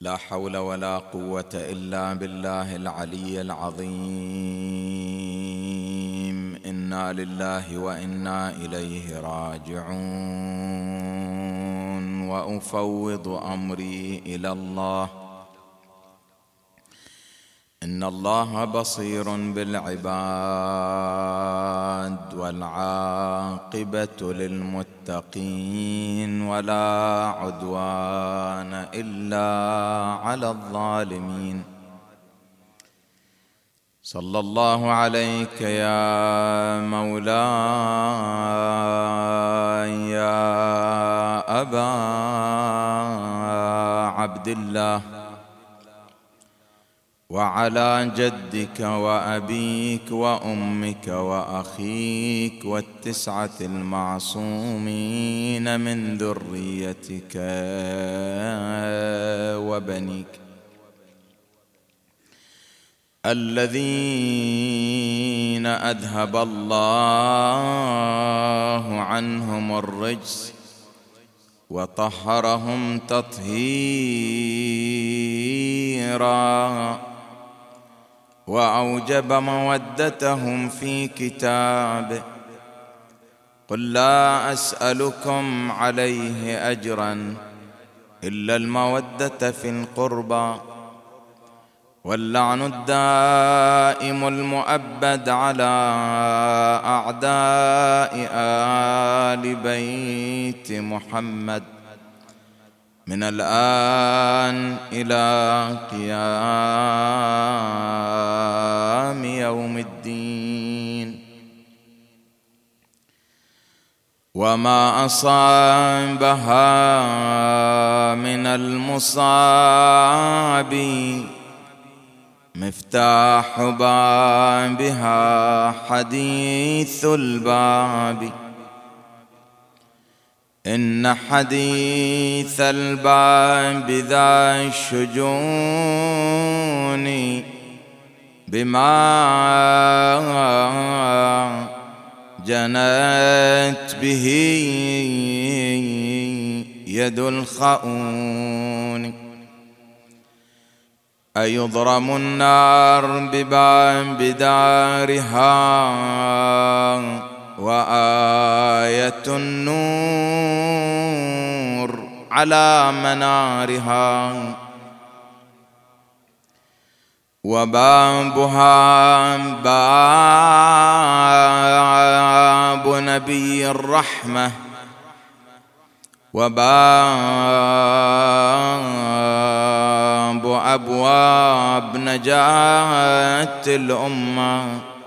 لا حول ولا قوة إلا بالله العلي العظيم. إنا لله وإنا إليه راجعون. وأفوض أمري إلى الله، إن الله بصير بالعباد، والعاقبة للمتقين، ولا عدوان إلا على الظالمين. صلى الله عليك يا مولاي يا أبا عبد الله، وعلى جدك وأبيك وأمك وأخيك والتسعة المعصومين من ذريتك وبنيك الذين أذهب الله عنهم الرجس وطهرهم تطهيرا، وأوجب مودتهم في كتابه. قل لا أسألكم عليه أجرا إلا المودة في القربى، واللعن الدائم المؤبد على أعداء آل بيت محمد من الآن إلى قيام يوم الدين. وما أصابها من المصاب مفتاح بابها حديث الباب، إن حديث الباب ذا الشجون بما جنت به يد الخؤون. أيضرم النار بباب دارها وآية النور على منارها، وبابها باب نبي الرحمة، وباب أبواب نجاة الأمة،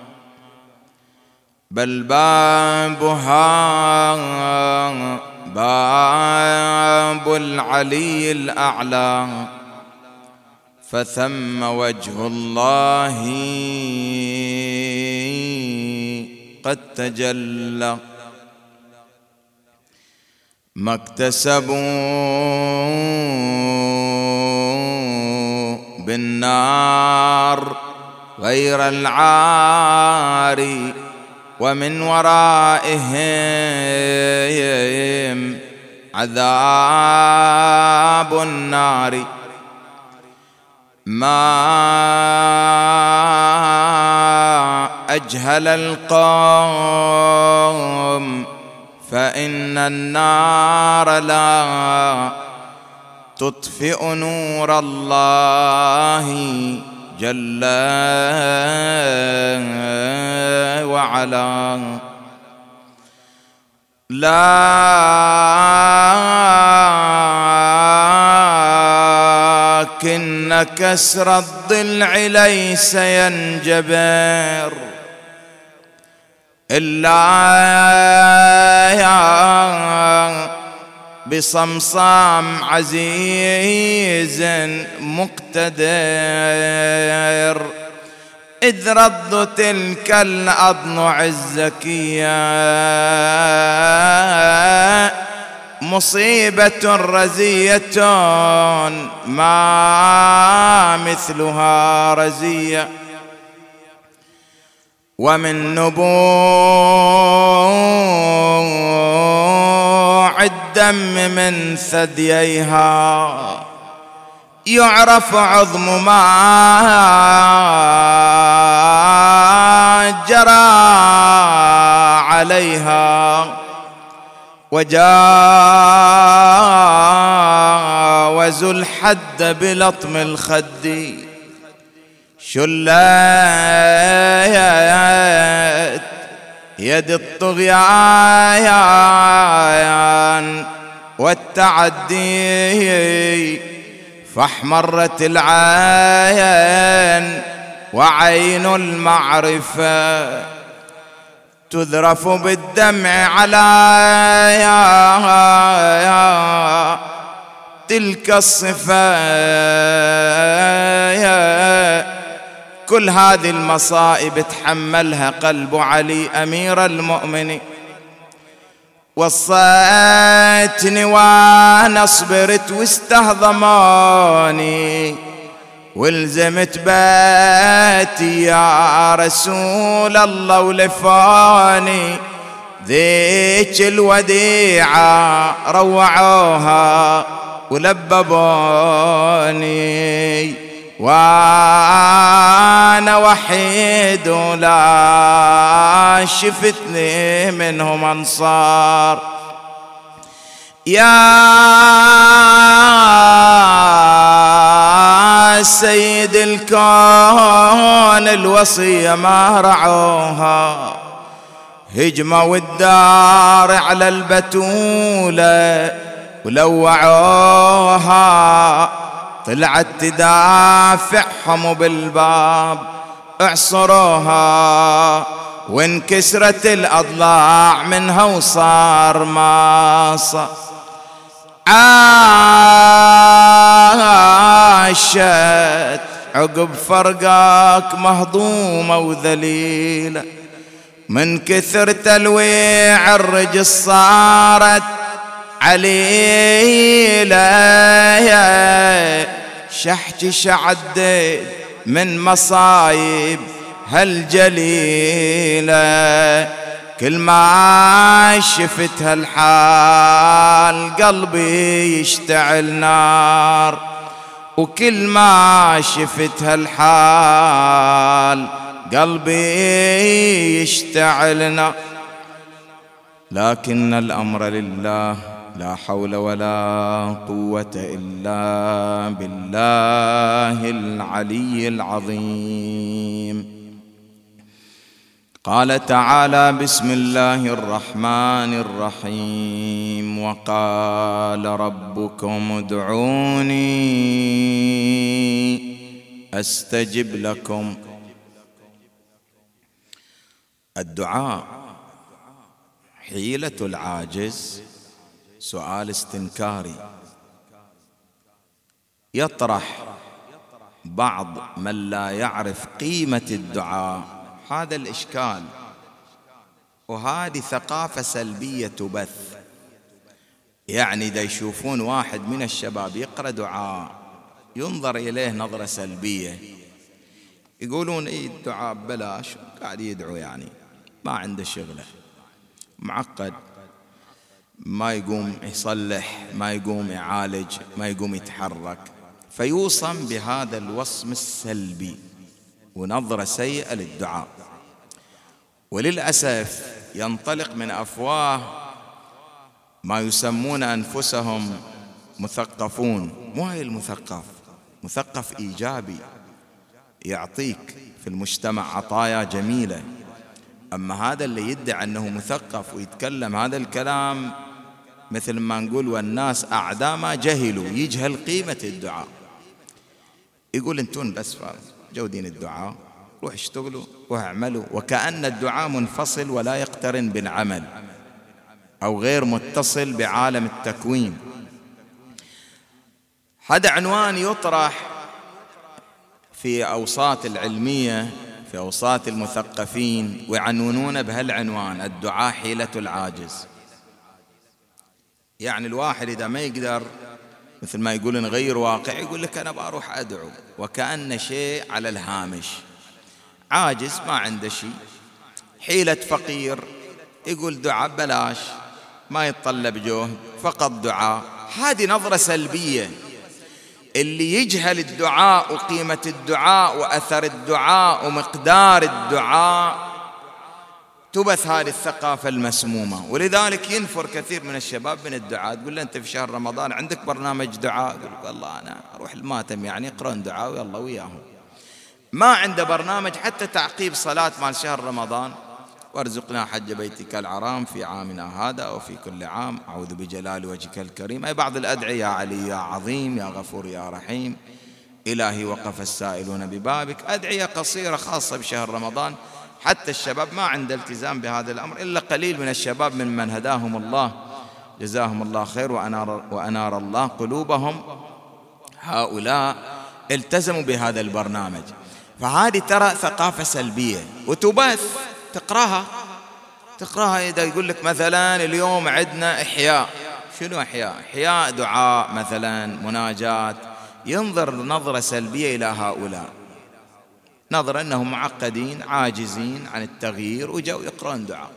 بل بابها باب العلي الأعلى، فثم وجه الله قد تجلى. ما اكتسبوا بالنار غير العار، ومن ورائهم عذاب النار. ما أجهل القوم فإن النار لا تطفئ نور الله جل وعلا. لكن كسر الضلع ليس ينجبر إلا بصمصام عزيز مقتدر، إذ رد تلك الأضلع الزكية مصيبة رزية ما مثلها رزية. ومن نبوع الدم من ثدييها يعرف عظم ما جرى عليها، وجاوزوا الحد بلطم الخد، شلت يد الطغيان والتعدي، فاحمرت العين وعين المعرفة تذرف بالدمع على تلك الصفة. كل هذه المصائب تحملها قلب علي أمير المؤمنين. وصيتني وانا صبرت واستهضموني، والزمت بيتي يا رسول الله ولفاني، ذيك الوديعة روعوها ولببوني، وانا وحيد ولا شفتني منهم انصار. يا سيد الكون الوصية ما رعوها، هجموا الدار على البتولة ولوعوها، طلعت تدافعهم بالباب اعصروها، وانكسرت الأضلاع منها وصار ماصة. عاشت عقب فرقك مهضومة وذليلة، من كثر تلويع الرجل صارت عليلة، شحكي شعدت من مصايب هالجليلة، كل ما شفت هالحال قلبي يشتعل نار، وكل ما شفت هالحال قلبي يشتعل نار. لكن الأمر لله، لا حول ولا قوة إلا بالله العلي العظيم. قال تعالى: بسم الله الرحمن الرحيم: وقال ربكم ادعوني أستجب لكم. الدعاء حيلة العاجز سؤال استنكاري، يطرح بعض من لا يعرف قيمة الدعاء هذا الإشكال، وهذه ثقافة سلبية تبث. يعني دا يشوفون واحد من الشباب يقرأ دعاء ينظر إليه نظرة سلبية، يقولون إيه الدعاء بلاش، قاعد يدعو يعني ما عنده شغله، معقد، ما يقوم يصلح، ما يقوم يعالج، ما يقوم يتحرك، فيوصم بهذا الوصم السلبي ونظرة سيئة للدعاء. وللأسف ينطلق من أفواه ما يسمون أنفسهم مثقفون. مو هي المثقف، مثقف إيجابي يعطيك في المجتمع عطايا جميلة، أما هذا اللي يدعي أنه مثقف ويتكلم هذا الكلام مثل ما نقول والناس أعداء ما جهلوا، يجهل قيمة الدعاء. يقول انتون بس جودين الدعاء، روح اشتغلوا واعملوا، وكأن الدعاء منفصل ولا يقترن بالعمل أو غير متصل بعالم التكوين. هذا عنوان يطرح في أوساط العلمية، في أوساط المثقفين، ويعنونون بهالعنوان: الدعاء حيلة العاجز. يعني الواحد إذا ما يقدر مثل ما يقول نغير واقع، يقول لك أنا بروح أدعو، وكأن شيء على الهامش. عاجز ما عنده شيء، حيلة فقير، يقول دعاء بلاش، ما يتطلب جهد، فقط دعاء. هذه نظرة سلبية. اللي يجهل الدعاء وقيمة الدعاء وأثر الدعاء ومقدار الدعاء تبث هذه الثقافة المسمومة. ولذلك ينفر كثير من الشباب من الدعاء. تقول له أنت في شهر رمضان عندك برنامج دعاء؟ يقول والله أنا أروح الماتم يعني يقرأون دعاء ويلا وياهم. ما عنده برنامج حتى تعقيب صلاة مال شهر رمضان. وارزقنا حج بيتك الحرام في عامنا هذا وفي كل عام، أعوذ بجلال وجهك الكريم، أي بعض الأدعية، يا علي يا عظيم يا غفور يا رحيم، إلهي وقف السائلون ببابك، أدعية قصيرة خاصة بشهر رمضان. حتى الشباب ما عنده التزام بهذا الأمر، إلا قليل من الشباب ممن هداهم الله جزاهم الله خير وأنار الله قلوبهم، هؤلاء التزموا بهذا البرنامج. فهذه ترى ثقافة سلبية وتبث. تقراها إذا يقول لك مثلا اليوم عندنا إحياء. شنو إحياء؟ إحياء دعاء مثلا، مناجات. ينظر نظرة سلبية إلى هؤلاء، نظرة أنهم معقدين عاجزين عن التغيير وجاءوا يقرأون دعاء.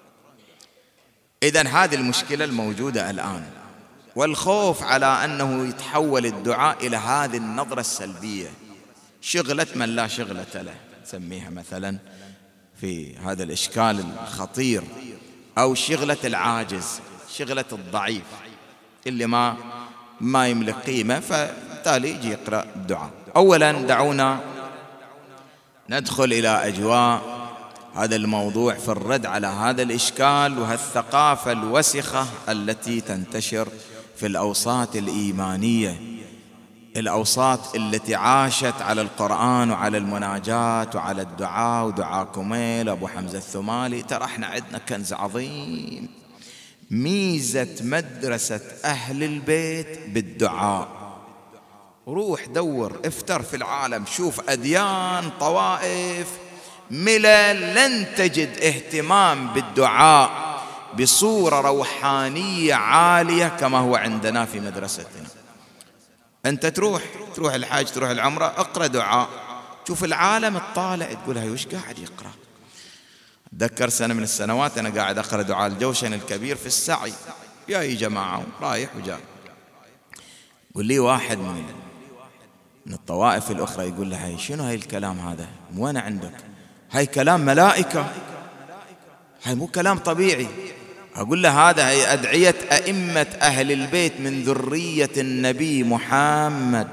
إذن هذه المشكلة الموجودة الآن، والخوف على أنه يتحول الدعاء إلى هذه النظرة السلبية، شغلة من لا شغلة له نسميها مثلا في هذا الإشكال الخطير، أو شغلة العاجز، شغلة الضعيف اللي ما يملك قيمة، فبالتالي يجي يقرأ الدعاء. أولا دعونا ندخل إلى أجواء هذا الموضوع في الرد على هذا الإشكال وهالثقافة الوسخة التي تنتشر في الأوساط الإيمانية، الأوساط التي عاشت على القرآن وعلى المناجات وعلى الدعاء، ودعاء كميل أبو حمزة الثمالي. ترى احنا عندنا كنز عظيم، ميزة مدرسة أهل البيت بالدعاء. روح دور افتر في العالم، شوف أديان طوائف ملل، لن تجد اهتمام بالدعاء بصورة روحانية عالية كما هو عندنا في مدرستنا. أنت تروح الحاج، تروح العمرة، اقرأ دعاء، شوف العالم الطالع تقول هاي وش قاعد يقرأ. أتذكر سنة من السنوات أنا قاعد أقرأ دعاء الجوشن الكبير في السعي، يا جماعة رايح وجاي، قل لي واحد من الطوائف الأخرى يقول له هاي شنو هاي الكلام هذا؟ وين عندك؟ هاي كلام ملائكة، هاي مو كلام طبيعي. أقول له هذا هي أدعية أئمة أهل البيت من ذرية النبي محمد.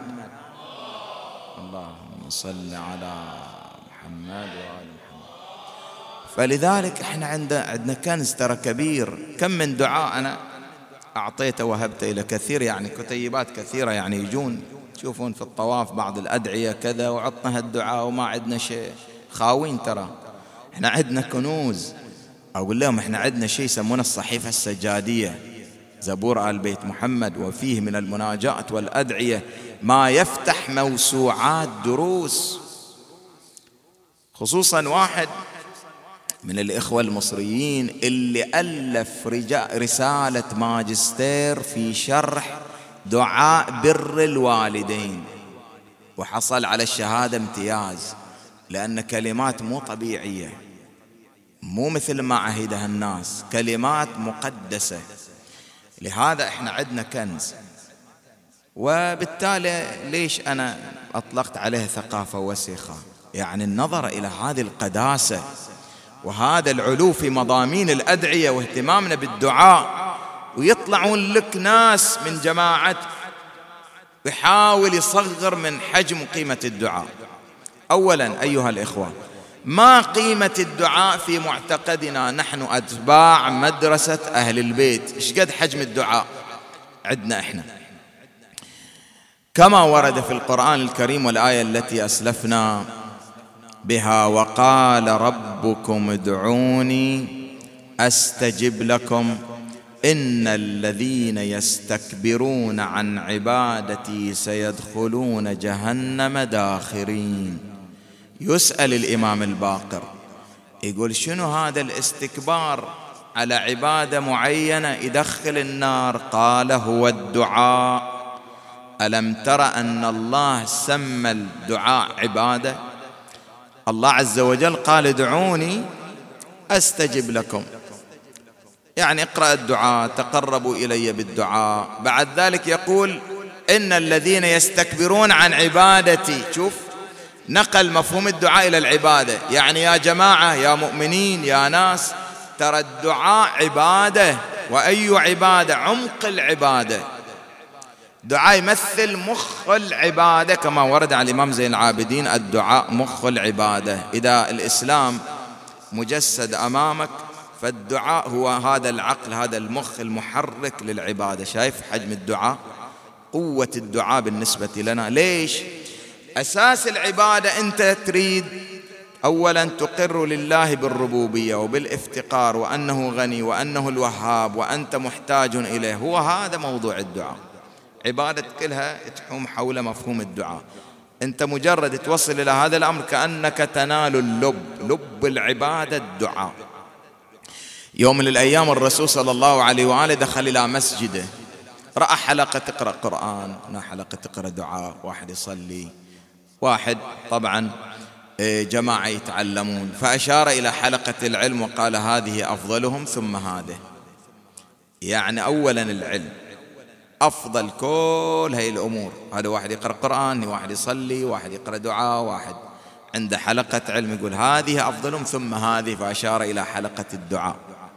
اللهم صل على محمد وآل محمد. فلذلك احنا عندنا كنز ترى كبير. كم من دعاء أنا أعطيته وهبت إلى كثير، يعني كتيبات كثيرة، يعني يجون تشوفون في الطواف بعض الأدعية كذا، وعطنا هالدعاء وما عندنا شيء، خاوين. ترى احنا عندنا كنوز. أقول لهم احنا عندنا شيء يسمونه الصحيفة السجادية، زبور آل بيت محمد، وفيه من المناجات والأدعية ما يفتح موسوعات دروس. خصوصا واحد من الإخوة المصريين اللي ألف رسالة ماجستير في شرح دعاء بر الوالدين، وحصل على الشهادة امتياز، لأن كلمات مو طبيعية، مو مثل ما عهدها الناس، كلمات مقدسة. لهذا احنا عندنا كنز. وبالتالي ليش أنا أطلقت عليه ثقافة وسخة؟ يعني النظر إلى هذه القداسة وهذا العلو في مضامين الأدعية واهتمامنا بالدعاء، ويطلعون لك ناس من جماعة يحاول يصغر من حجم قيمة الدعاء. أولا أيها الإخوة، ما قيمة الدعاء في معتقدنا نحن أتباع مدرسة أهل البيت؟ إيش قد حجم الدعاء عندنا إحنا؟ كما ورد في القرآن الكريم والآية التي أسلفنا بها: وقال ربكم ادعوني أستجب لكم إن الذين يستكبرون عن عبادتي سيدخلون جهنم داخرين. يسأل الإمام الباقر يقول شنو هذا الاستكبار على عبادة معينة يدخل النار؟ قال هو الدعاء. ألم تر أن الله سمى الدعاء عبادة؟ الله عز وجل قال ادعوني أستجب لكم، يعني اقرأ الدعاء، تقربوا إلي بالدعاء. بعد ذلك يقول إن الذين يستكبرون عن عبادتي. شوف، نقل مفهوم الدعاء إلى العبادة. يعني يا جماعة، يا مؤمنين، يا ناس، ترى الدعاء عبادة. وأي عبادة؟ عمق العبادة. دعاء يمثل مخ العبادة، كما ورد عن الإمام زين العابدين: الدعاء مخ العبادة. إذا الإسلام مجسد أمامك، فالدعاء هو هذا العقل، هذا المخ المحرك للعبادة. شايف حجم الدعاء، قوة الدعاء بالنسبة لنا. ليش؟ أساس العبادة أنت تريد أولا تقر لله بالربوبية وبالافتقار، وأنه غني وأنه الوهاب وأنت محتاج إليه. هو هذا موضوع الدعاء. عبادة كلها تحوم حول مفهوم الدعاء. أنت مجرد توصل إلى هذا الأمر كأنك تنال اللب. لب العبادة الدعاء. يوم من الأيام الرسول صلى الله عليه وآله دخل إلى مسجده، رأى حلقة تقرأ قرآن، حلقة تقرأ دعاء، واحد يصلي، واحد طبعا جماعة يتعلمون، فأشار إلى حلقة العلم وقال: هذه أفضلهم ثم هذه. يعني أولا العلم أفضل كل هاي الأمور. هذا واحد يقرأ قرآن، واحد يصلي، واحد يقرأ دعاء، واحد عنده حلقة علم، يقول هذه أفضلهم ثم هذه. فأشار إلى حلقة الدعاء،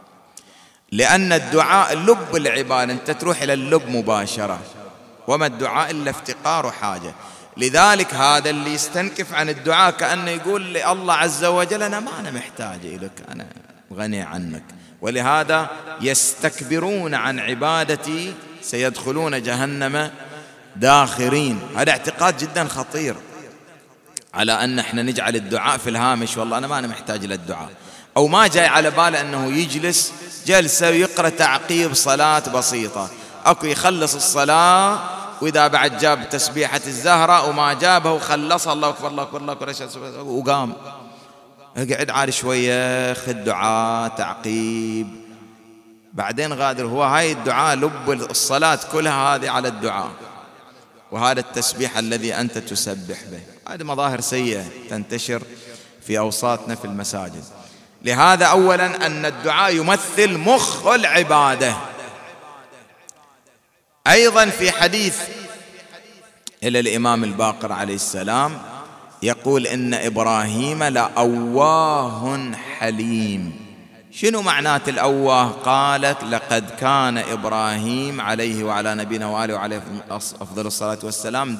لأن الدعاء لب العبادة، أنت تروح إلى اللب مباشرة. وما الدعاء إلا افتقار وحاجة. لذلك هذا اللي يستنكف عن الدعاء كأنه يقول لله عز وجل: أنا ما أنا محتاج إليك، أنا غني عنك. ولهذا يستكبرون عن عبادتي سيدخلون جهنم داخرين. هذا اعتقاد جدا خطير، على أن احنا نجعل الدعاء في الهامش. والله أنا ما أنا محتاج للدعاء، أو ما جاي على باله أنه يجلس جلسة ويقرأ تعقيب صلاة بسيطة. أكو يخلص الصلاة، وإذا بعد جاب تسبيحة الزهرة وما جابها وخلصها، الله أكبر الله أكبر الله أكبر، وقام اقعد عاد شوية، خذ دعاء تعقيب، بعدين غادر. هو هاي الدعاء لب الصلاة كلها، هذه على الدعاء، وهذا التسبيح الذي أنت تسبح به. هذه مظاهر سيئة تنتشر في أوساطنا في المساجد. لهذا أولا أن الدعاء يمثل مخ العبادة. أيضا في حديث إلى الإمام الباقر عليه السلام يقول: إن إبراهيم لأواه حليم. شنو معنات الأواه؟ قالت: لقد كان إبراهيم عليه وعلى نبينا وآله وعليه أفضل الصلاة والسلام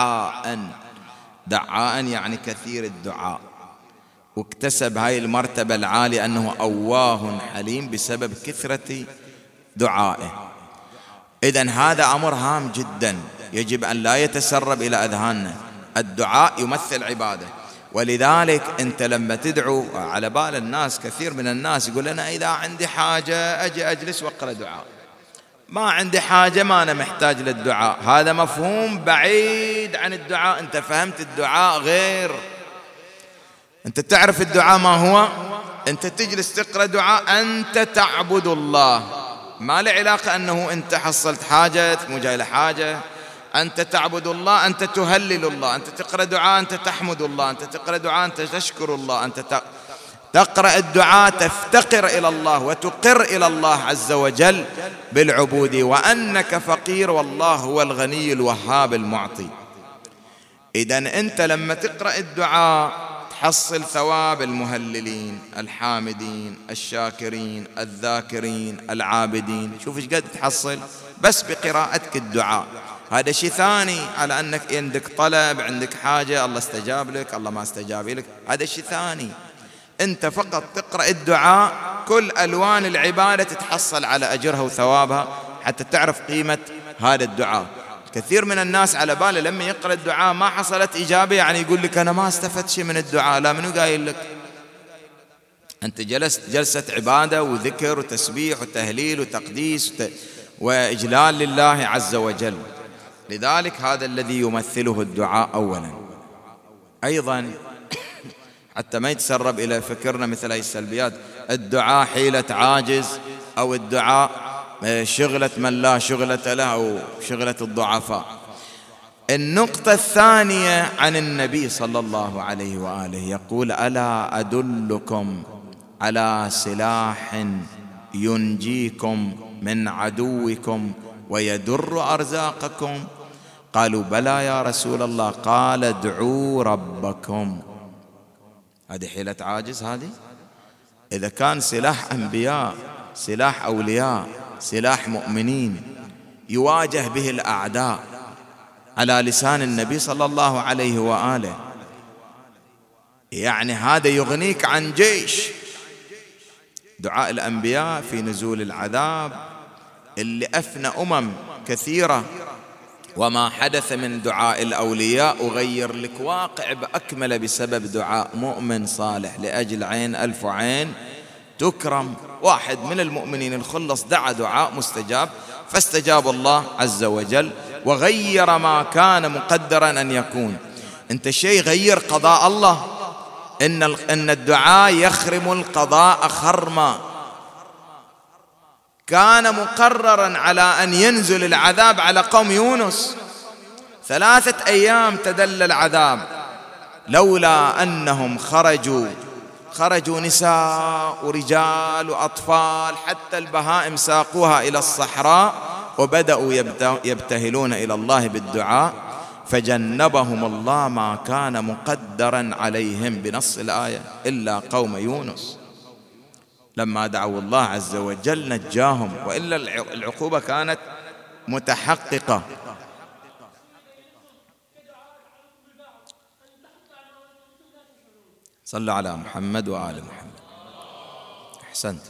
دعاء يعني كثير الدعاء، واكتسب هاي المرتبة العالية أنه أواه حليم بسبب كثرة دعائه. إذن هذا أمر هام جدا يجب أن لا يتسرب إلى أذهاننا. الدعاء يمثل عبادة. ولذلك أنت لما تدعو، على بال الناس كثير من الناس يقول: أنا إذا عندي حاجة أجي أجلس وأقرأ دعاء، ما عندي حاجة ما أنا محتاج للدعاء. هذا مفهوم بعيد عن الدعاء. أنت فهمت الدعاء غير. أنت تعرف الدعاء ما هو؟ أنت تجلس تقرأ دعاء، أنت تعبد الله، ما له علاقة أنه أنت حصلت حاجة مو جاي لحاجة. أنت تعبد الله، أنت تهلل الله، أنت تقرأ دعاء أنت تحمد الله، أنت تقرأ دعاء أنت تشكر الله، أنت تقرأ الدعاء تفتقر إلى الله وتقر إلى الله عز وجل بالعبودية، وأنك فقير والله هو الغني الوهاب المعطي. إذن أنت لما تقرأ الدعاء تحصل ثواب المهللين الحامدين الشاكرين الذاكرين العابدين. شوف ايش قد تحصل بس بقراءتك الدعاء. هذا شيء ثاني على أنك عندك طلب، عندك حاجة، الله استجاب لك الله ما استجاب لك، هذا شيء ثاني. أنت فقط تقرأ الدعاء، كل ألوان العبادة تتحصل على أجرها وثوابها حتى تعرف قيمة هذا الدعاء. كثير من الناس على باله لما يقرأ الدعاء ما حصلت إجابة يعني يقول لك أنا ما استفدت شيء من الدعاء. لا، منو قايل لك؟ أنت جلست جلسة عبادة وذكر وتسبيح وتهليل وتقديس وإجلال لله عز وجل. لذلك هذا الذي يمثله الدعاء أولا. أيضا حتى ما يتسرب إلى فكرنا مثل هذه السلبيات، الدعاء حيلة عاجز، أو الدعاء شغلة من لا شغلة له، أو شغلة الضعفاء. النقطة الثانية عن النبي صلى الله عليه وآله يقول: ألا أدلكم على سلاح ينجيكم من عدوكم ويدر أرزاقكم؟ قالوا بلى يا رسول الله. قال ادعوا ربكم. هذه حيلة عاجز هذه؟ إذا كان سلاح أنبياء، سلاح أولياء، سلاح مؤمنين يواجه به الأعداء على لسان النبي صلى الله عليه وآله، يعني هذا يغنيك عن جيش. دعاء الأنبياء في نزول العذاب اللي أفنى كثيرة، وما حدث من دعاء الأولياء أغير لك واقع بأكمل بسبب دعاء مؤمن صالح لأجل عين ألف عين تكرم. واحد من المؤمنين الخلص دعا دعاء مستجاب، فاستجاب الله عز وجل وغير ما كان مقدرا أن يكون. أنت شيء غير قضاء الله، إن الدعاء يخرم القضاء خرما. كان مقررا على أن ينزل العذاب على قوم يونس 3 أيام تدل العذاب، لولا أنهم خرجوا نساء ورجال وأطفال، حتى البهائم ساقوها إلى الصحراء وبدأوا يبتهلون إلى الله بالدعاء، فجنبهم الله ما كان مقدرا عليهم بنص الآية إلا قوم يونس. لما دعوا الله عز وجل نجاهم، وإلا العقوبة كانت متحققة. صلوا على محمد وآل محمد. أحسنت.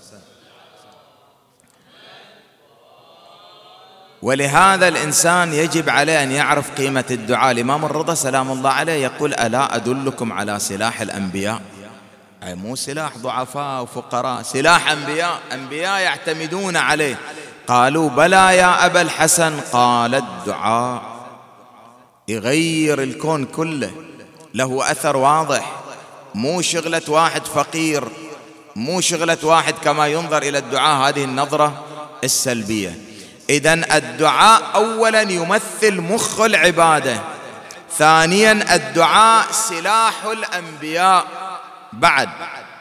ولهذا الإنسان يجب عليه أن يعرف قيمة الدعاء. الإمام الرضا سلام الله عليه يقول ألا أدلكم على سلاح الأنبياء؟ أي مو سلاح ضعفاء وفقراء، سلاح أنبياء يعتمدون عليه. قالوا بلى يا أبا الحسن. قال الدعاء يغير الكون كله، له أثر واضح، مو شغلة واحد فقير، مو شغلة واحد كما ينظر إلى الدعاء هذه النظرة السلبية. إذن الدعاء أولا يمثل مخ العبادة، ثانيا الدعاء سلاح الأنبياء، بعد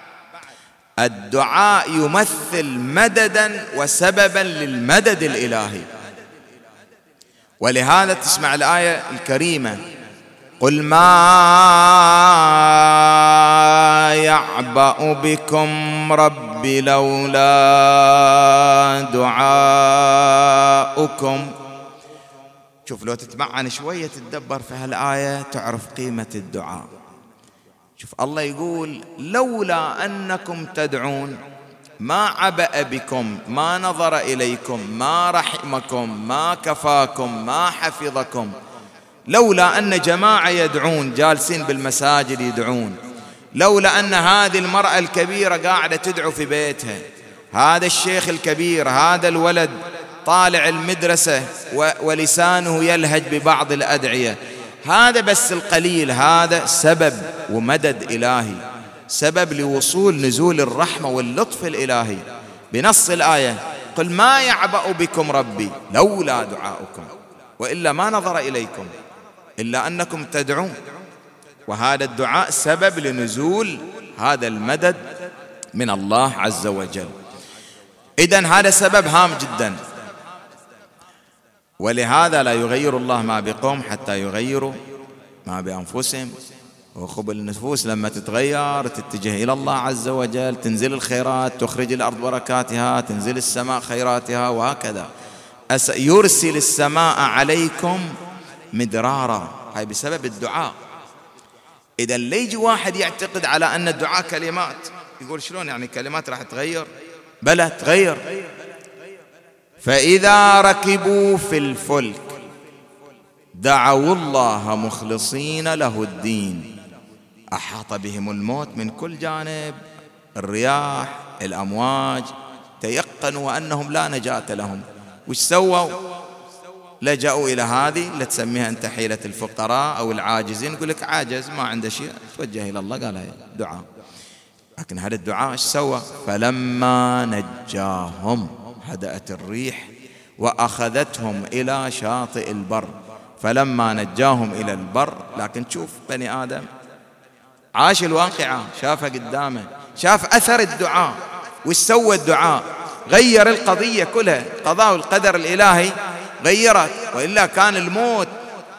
الدعاء يمثل مددا وسببا للمدد الإلهي. ولهذا تسمع الآية الكريمة قل ما يعبأ بكم ربي لولا دعاؤكم. شوف لو تتمعن شوية تتدبر في هالآية تعرف قيمة الدعاء. شوف الله يقول لولا أنكم تدعون ما عبأ بكم، ما نظر إليكم، ما رحمكم، ما كفاكم، ما حفظكم. لولا أن جماعة يدعون جالسين بالمساجد يدعون، لولا أن هذه المرأة الكبيرة قاعدة تدعو في بيتها، هذا الشيخ الكبير، هذا الولد طالع المدرسة ولسانه يلهج ببعض الأدعية، هذا بس القليل، هذا سبب ومدد إلهي، سبب لوصول نزول الرحمة واللطف الإلهي بنص الآية قل ما يعبأ بكم ربي لولا دعاؤكم، وإلا ما نظر إليكم إلا أنكم تدعون. وهذا الدعاء سبب لنزول هذا المدد من الله عز وجل. إذن هذا سبب هام جدا. ولهذا لا يغير الله ما بقوم حتى يغيروا ما بأنفسهم. وخب النفوس لما تتغير تتجه إلى الله عز وجل، تنزل الخيرات، تخرج الأرض بركاتها، تنزل السماء خيراتها، وهكذا يرسل السماء عليكم مدرارا. هاي بسبب الدعاء. إذا ليجي واحد يعتقد على أن الدعاء كلمات، يقول شلون يعني كلمات راح تغير؟ بلى تغير. فإذا ركبوا في الفلك دعوا الله مخلصين له الدين أحاط بهم الموت من كل جانب، الرياح، الأمواج، تيقنوا أنهم لا نجاة لهم. وش سووا؟ لجأوا إلى هذه اللي تسميها أنت حيلة الفقراء أو العاجزين. يقول لك عاجز ما عنده شيء، توجه إلى الله، قال هي دعاء. لكن هذا الدعاء ايش سوى؟ فلما نجاهم هدأت الريح وأخذتهم إلى شاطئ البر. فلما نجاهم إلى البر، لكن شوف بني آدم عاش الواقعة، شافها قدامه، شاف أثر الدعاء. وش سوى الدعاء؟ غير القضية كلها، قضاء القدر الإلهي غيرت، وإلا كان الموت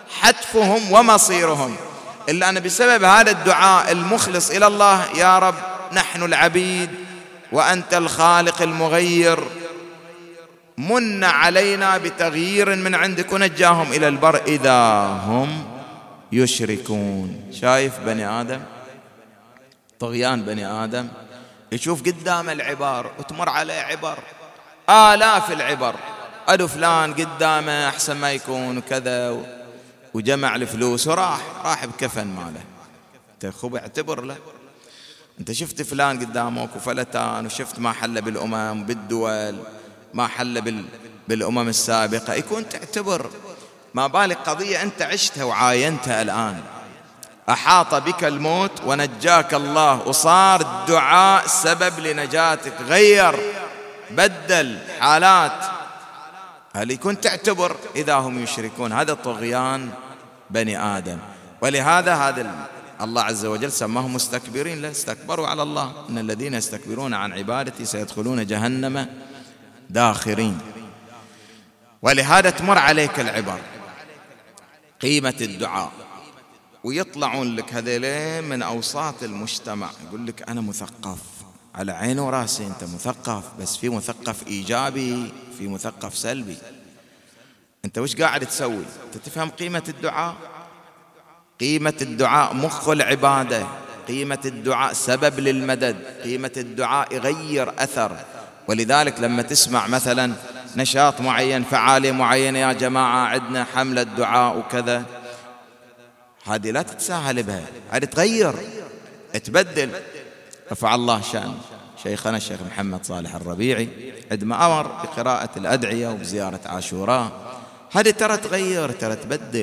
حتفهم ومصيرهم، إلا أن بسبب هذا الدعاء المخلص إلى الله: يا رب نحن العبيد وأنت الخالق المغير، من علينا بتغيير من عندك، ونجاهم إلى البر إذا هم يشركون. شايف بني آدم، طغيان بني آدم، يشوف قدام العبر وتمر عليه عبر، آلاف العبر، أدو فلان قدامه أحسن ما يكون وكذا، وجمع الفلوس وراح بكفن ماله. انت خب اعتبر له، انت شفت فلان قدامك وفلتان، وشفت ما حل بالأمم بالدول، ما حل بالأمم السابقة، يكون تعتبر، ما بالك قضية أنت عشتها وعاينتها الآن. أحاط بك الموت ونجاك الله، وصار الدعاء سبب لنجاتك، غير بدل حالات. هل يكون تعتبر إذا هم يشركون؟ هذا طغيان بني آدم. ولهذا هذا الله عز وجل سماهم مستكبرين، لا استكبروا على الله، إن الذين يستكبرون عن عبادتي سيدخلون جهنم داخرين. ولهذا تمر عليك العبر، قيمة الدعاء، ويطلعون لك هذيلين من أوساط المجتمع، يقول لك أنا مثقف، على عيني وراسي أنت مثقف، بس في مثقف إيجابي، في مثقف سلبي. أنت وش قاعد تسوي؟ أنت تفهم قيمة الدعاء؟ قيمة الدعاء مخ العبادة، قيمة الدعاء سبب للمدد، قيمة الدعاء يغير أثر. ولذلك لما تسمع مثلا نشاط معين، فعالية معينة، يا جماعة عندنا حملة دعاء وكذا، هذه لا تتساهل بها، هذه تغير تبدل. رفع الله شأن شيخنا الشيخ محمد صالح الربيعي عندما أمر بقراءة الأدعية وبزيارة عاشوراء، هذه ترى تغير، ترى تبدل،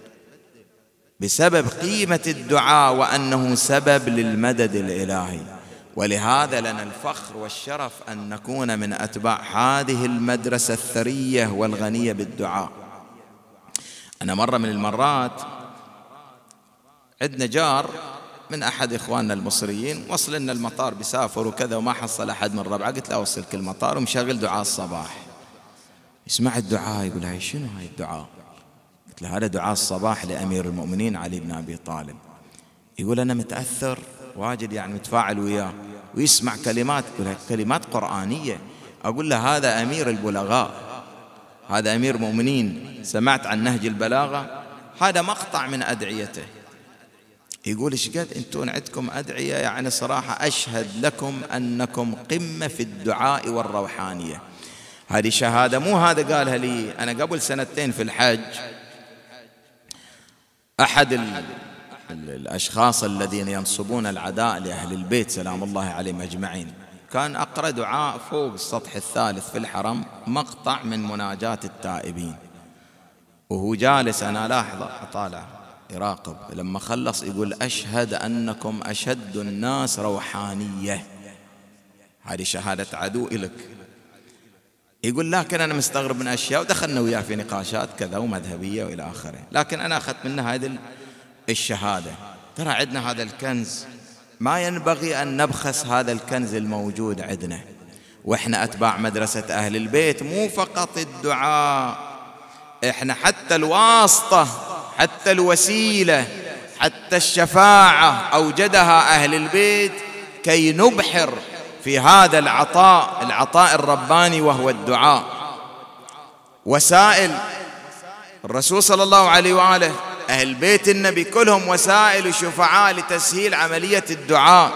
بسبب قيمة الدعاء وأنه سبب للمدد الإلهي. ولهذا لنا الفخر والشرف أن نكون من أتباع هذه المدرسة الثرية والغنية بالدعاء. أنا مرة من المرات عندنا جار من أحد إخواننا المصريين، وصل لنا المطار بيسافر وكذا، وما حصل أحد من ربعه، قلت له أوصلك المطار ومشغل دعاء الصباح. يسمع الدعاء يقول: هاي شنو هاي الدعاء؟ قلت له: هذا دعاء الصباح لأمير المؤمنين علي بن أبي طالب. يقول: أنا متأثر واجد، يعني متفاعل وياه، ويسمع كلمات، يقول كلمات قرآنية. أقول له: هذا أمير البلغاء، هذا أمير مؤمنين، سمعت عن نهج البلاغة، هذا مقطع من أدعيته. يقول: إيش قد أنتون عندكم أدعية، يعني صراحة أشهد لكم أنكم قمة في الدعاء والروحانية. هذه شهادة، مو هذا قالها لي، أنا قبل 2 سنين في الحج، أحد الأشخاص الذين ينصبون العداء لأهل البيت سلام الله عليهم أجمعين، كان أقرأ دعاء فوق السطح الثالث في الحرم، مقطع من مناجاة التائبين، وهو جالس أنا لاحظه أطالع يراقب، لما خلص يقول: أشهد أنكم أشد الناس روحانية. هذه شهادة عدو إلك. يقول: لكن أنا مستغرب من أشياء، ودخلنا وياه في نقاشات كذا ومذهبية وإلى آخره، لكن أنا أخذت منها هذه الشهادة. ترى عندنا هذا الكنز، ما ينبغي أن نبخس هذا الكنز الموجود عندنا، وإحنا أتباع مدرسة أهل البيت. مو فقط الدعاء، إحنا حتى الواسطة، حتى الوسيلة، حتى الشفاعة أوجدها أهل البيت كي نبحر في هذا العطاء الرباني وهو الدعاء. وسائل الرسول صلى الله عليه وآله، أهل بيت النبي كلهم وسائل وشفعاء لتسهيل عملية الدعاء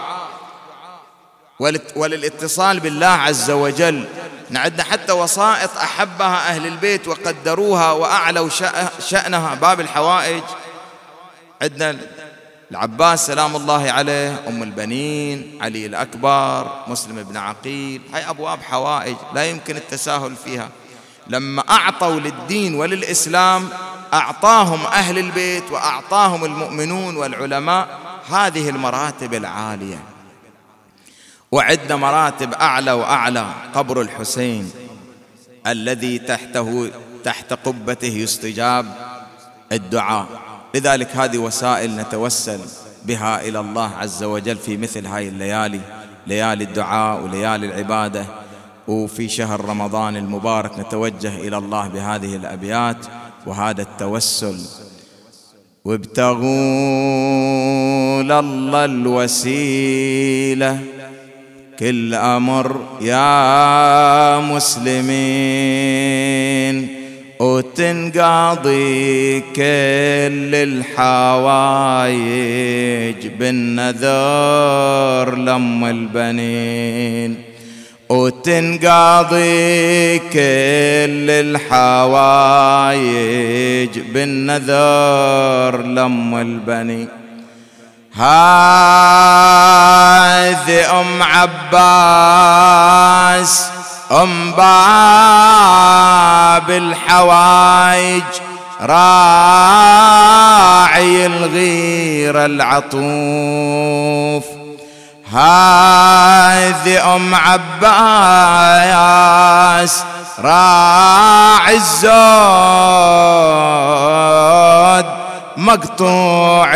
وللاتصال بالله عز وجل. عندنا حتى وسائط أحبها أهل البيت وقدروها وأعلوا شأنها، باب الحوائج. عندنا العباس سلام الله عليه، أم البنين، علي الأكبر، مسلم بن عقيل، هاي أبواب حوائج لا يمكن التساهل فيها. لما أعطوا للدين وللإسلام أعطاهم أهل البيت وأعطاهم المؤمنون والعلماء هذه المراتب العالية. وعندنا مراتب أعلى وأعلى، قبر الحسين الذي تحت قبته يستجاب الدعاء. لذلك هذه وسائل نتوسل بها إلى الله عز وجل في مثل هاي الليالي، ليالي الدعاء وليالي العبادة. وفي شهر رمضان المبارك نتوجه إلى الله بهذه الأبيات وهذا التوسل. وابتغوا لله الوسيلة كل أمر يا مسلمين، وتنقاضي كل الحوايج بالنذر لم البنين، وتنقاضي كل الحوايج بالنذر لم البنين. هذه أم عباس أم باب الحوايج، راعي الغير العطوف. هذه أم عباس راعي الزود، مقطوع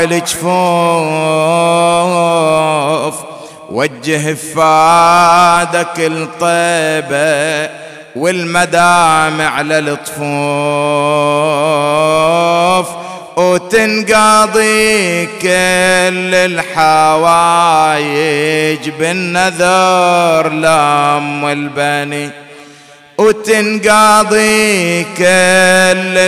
الجفوف. وجه فادك الطيبة والمدامع للطفوف، وتنقاضي كل الحوايج بالنذر لم البني، وتنقاضي كل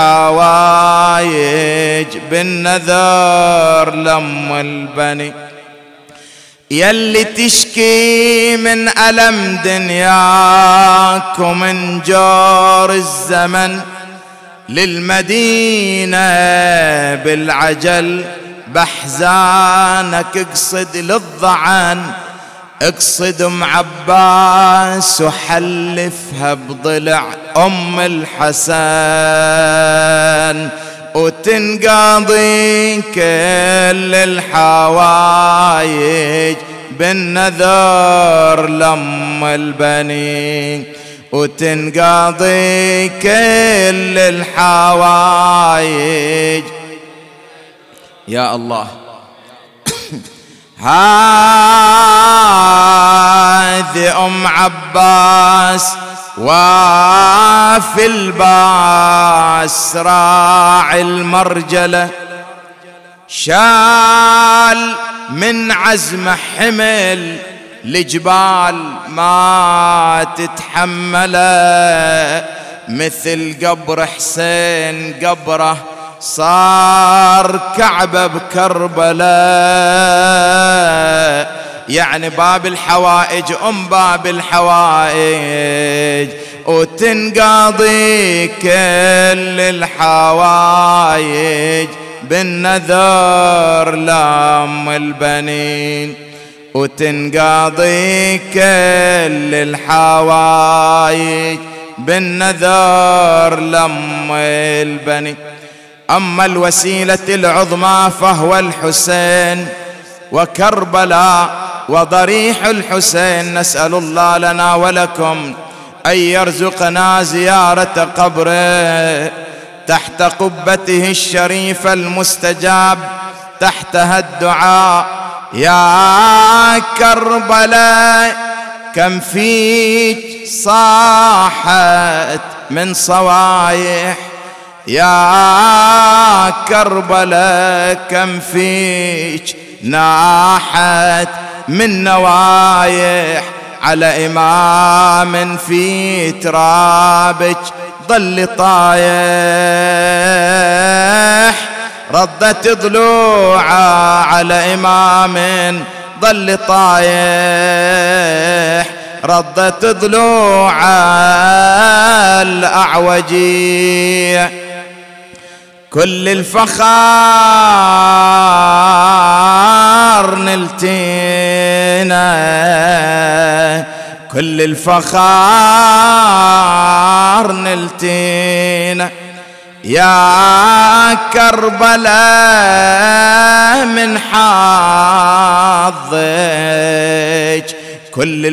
الحوايج بالنذر لم البني. يلي تشكي من ألم دنياك ومن جور الزمن، للمدينة بالعجل بحزانك اقصد للضعن، اقصد أم عباس وحلفها بضلع أم الحسن، وتنقاضي كل الحوايج بالنذر لم البنين، وتنقاضي كل الحوايج. يا الله. هذه أم عباس وافي الباس، راعي المرجلة، شال من عزمه حمل لجبال ما تتحمله، مثل قبر حسين قبره صار كعبة بكربلاء. يعني باب الحوائج أم باب الحوائج، وتنقاضي كل الحوايج بالنذر لم البنين، وتنقاضي كل الحوايج بالنذر لم البنين. أما الوسيلة العظمى فهو الحسين وكربلاء وضريح الحسين، نسأل الله لنا ولكم أن يرزقنا زيارة قبره تحت قبته الشريفة المستجاب، تحتها الدعاء. يا كربلاء كم فيك صاحت من صوايح، يا كربلاء كم فيك ناحت من نوايح، على إمام في ترابك ظل طايح، ردت ضلوعه على إمام ظل طايح، ردت ضلوعه الأعوجي. كل الفخار نلتينا، كل الفخار نلتينا، يا كربلاء من حظك كل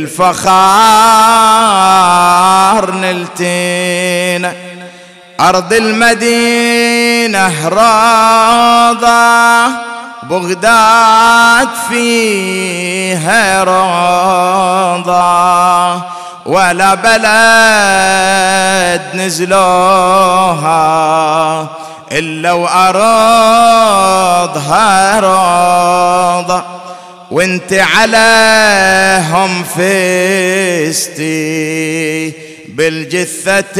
الفخار نلتينا. أرض المدينة روضة، بغداد فيها روضة، ولا بلد نزلوها إلا وأرضها روضة، وانت عليهم فزتي بالجثة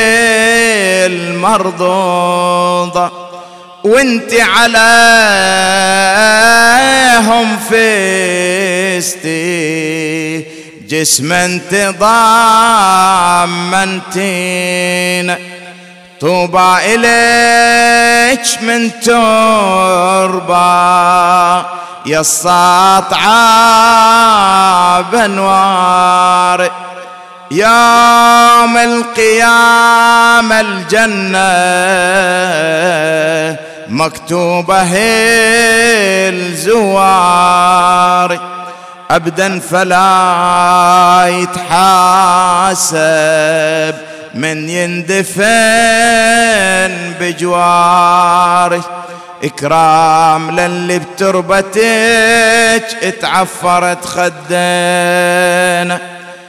المرضوضة، وانت عليهم فزتي جسم انت ضامنتين. طوبى إليك من تربى يا الساطعة بنوار، يوم القيامة الجنة مكتوبة الزوار، أبدا فلا يتحاسب من يندفن بجواره. إكرام للي بتربتك اتعفرت خدينا،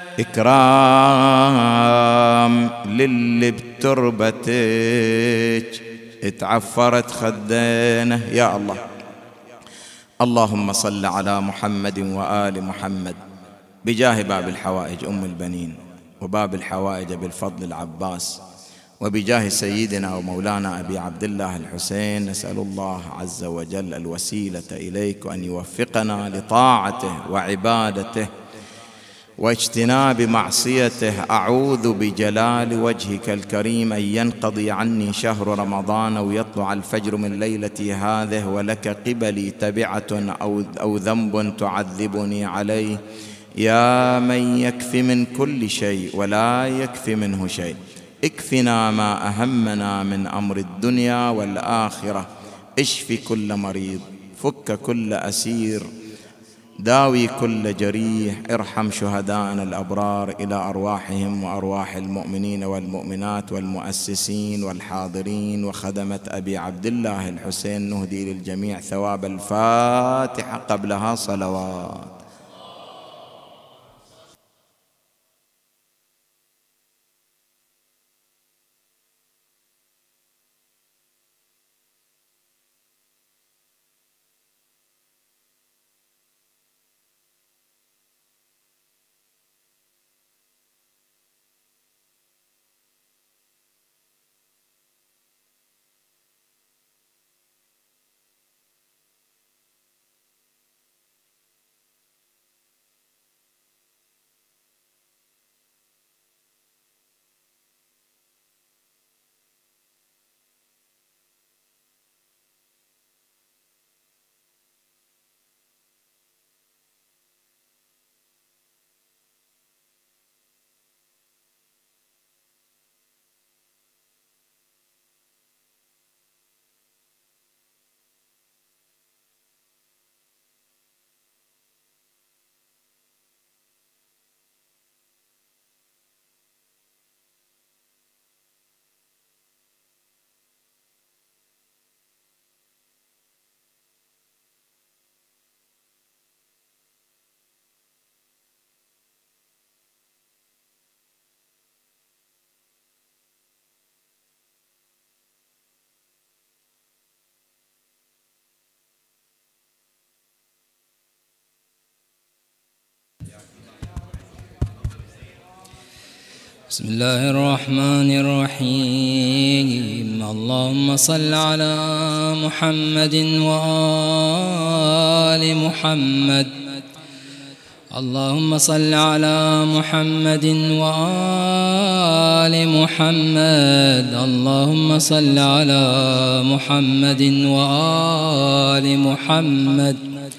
إكرام للي بتربتك اتعفرت خدينا. يا الله، اللهم صل على محمد وآل محمد بجاه باب الحوائج أم البنين، وباب الحوائج بالفضل العباس، وبجاه سيدنا ومولانا أبي عبد الله الحسين. نسأل الله عز وجل الوسيلة إليك وأن يوفقنا لطاعته وعبادته واجتناب معصيته. أعوذ بجلال وجهك الكريم أن ينقضي عني شهر رمضان ويطلع الفجر من ليلتي هذه ولك قبلي تبعة أو ذنب تعذبني عليه، يا من يكفي من كل شيء ولا يكفي منه شيء. اكفنا ما أهمنا من أمر الدنيا والآخرة، اشفي كل مريض، فك كل أسير، داوي كل جريح، ارحم شهداءنا الأبرار إلى أرواحهم وأرواح المؤمنين والمؤمنات والمؤسسين والحاضرين وخدمة أبي عبد الله الحسين. نهدي للجميع ثواب الفاتحة قبلها صلوات. بسم الله الرحمن الرحيم. اللهم صل على محمد وآل محمد. اللهم صل على محمد وآل محمد. اللهم صل على محمد وآل محمد.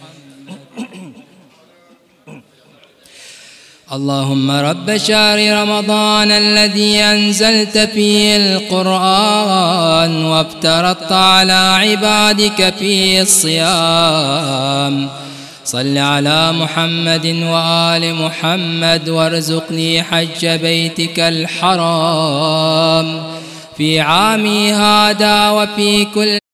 اللهم رب شهر رمضان الذي أنزلت فيه القرآن وافترضت على عبادك فيه الصيام، صل على محمد وآل محمد وارزقني حج بيتك الحرام في عامي هذا وفي كل